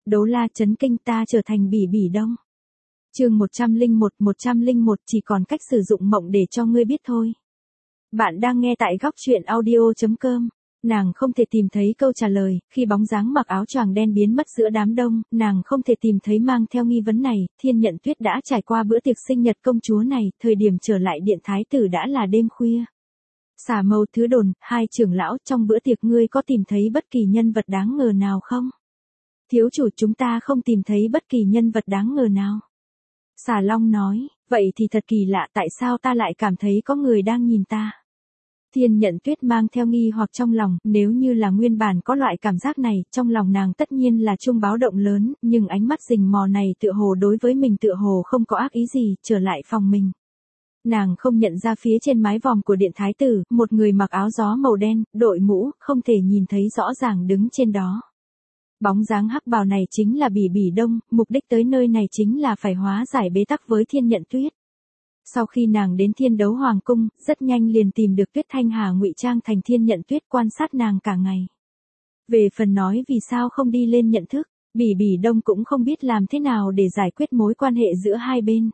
Đấu La chấn kinh, ta trở thành Bỉ Bỉ Đông. Chương 101 chỉ còn cách sử dụng mộng để cho ngươi biết thôi. Bạn đang nghe tại góc truyện audio.com. Nàng không thể tìm thấy câu trả lời, khi bóng dáng mặc áo choàng đen biến mất giữa đám đông, nàng không thể tìm thấy mang theo nghi vấn này. Thiên Nhận Tuyết đã trải qua bữa tiệc sinh nhật công chúa này, thời điểm trở lại điện thái tử đã là đêm khuya. Xả mâu thứ đồn, hai trưởng lão, trong bữa tiệc ngươi có tìm thấy bất kỳ nhân vật đáng ngờ nào không? Thiếu chủ, chúng ta không tìm thấy bất kỳ nhân vật đáng ngờ nào. Xả Long nói, vậy thì thật kỳ lạ, tại sao ta lại cảm thấy có người đang nhìn ta? Thiên Nhận Tuyết mang theo nghi hoặc trong lòng, nếu như là nguyên bản có loại cảm giác này, trong lòng nàng tất nhiên là chuông báo động lớn, nhưng ánh mắt rình mò này tựa hồ đối với mình tựa hồ không có ác ý gì, trở lại phòng mình. Nàng không nhận ra phía trên mái vòm của điện thái tử, một người mặc áo gió màu đen, đội mũ, không thể nhìn thấy rõ ràng đứng trên đó. Bóng dáng hắc bào này chính là Bỉ Bỉ Đông, mục đích tới nơi này chính là phải hóa giải bế tắc với Thiên Nhận Tuyết. Sau khi nàng đến Thiên Đấu Hoàng cung, rất nhanh liền tìm được Tuyết Thanh Hà ngụy trang thành Thiên Nhận Tuyết quan sát nàng cả ngày. Về phần nói vì sao không đi lên nhận thức, Bỉ Bỉ Đông cũng không biết làm thế nào để giải quyết mối quan hệ giữa hai bên.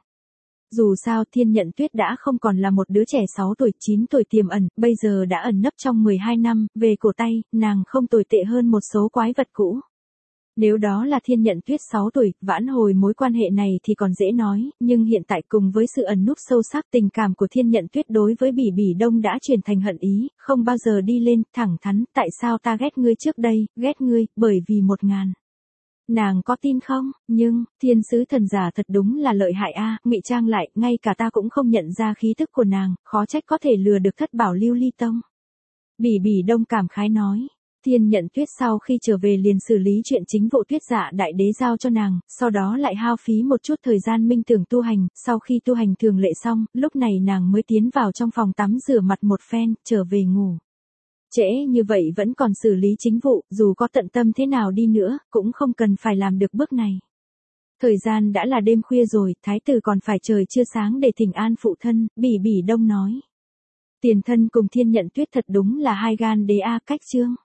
Dù sao Thiên Nhận Tuyết đã không còn là một đứa trẻ 6 tuổi 9 tuổi tiềm ẩn, bây giờ đã ẩn nấp trong 12 năm, về cổ tay, nàng không tồi tệ hơn một số quái vật cũ. Nếu đó là Thiên Nhận Tuyết 6 tuổi, vãn hồi mối quan hệ này thì còn dễ nói, nhưng hiện tại cùng với sự ẩn núp sâu sắc tình cảm của Thiên Nhận Tuyết đối với Bỉ Bỉ Đông đã chuyển thành hận ý, không bao giờ đi lên, thẳng thắn, tại sao ta ghét ngươi trước đây, ghét ngươi, bởi vì 1000. Nàng có tin không? Nhưng, thiên sứ thần giả thật đúng là lợi hại a, ngụy trang lại, ngay cả ta cũng không nhận ra khí tức của nàng, khó trách có thể lừa được Thất Bảo Lưu Ly Tông. Bỉ Bỉ Đông cảm khái nói. Thiên Nhận Tuyết sau khi trở về liền xử lý chuyện chính vụ Tuyết Dạ Đại Đế giao cho nàng, sau đó lại hao phí một chút thời gian minh tưởng tu hành, sau khi tu hành thường lệ xong, lúc này nàng mới tiến vào trong phòng tắm rửa mặt một phen, trở về ngủ. Trễ như vậy vẫn còn xử lý chính vụ, dù có tận tâm thế nào đi nữa, cũng không cần phải làm được bước này. Thời gian đã là đêm khuya rồi, thái tử còn phải trời chưa sáng để thỉnh an phụ thân, Bỉ Bỉ Đông nói. Tiền thân cùng Thiên Nhận Tuyết thật đúng là hai gan đế a, cách chương.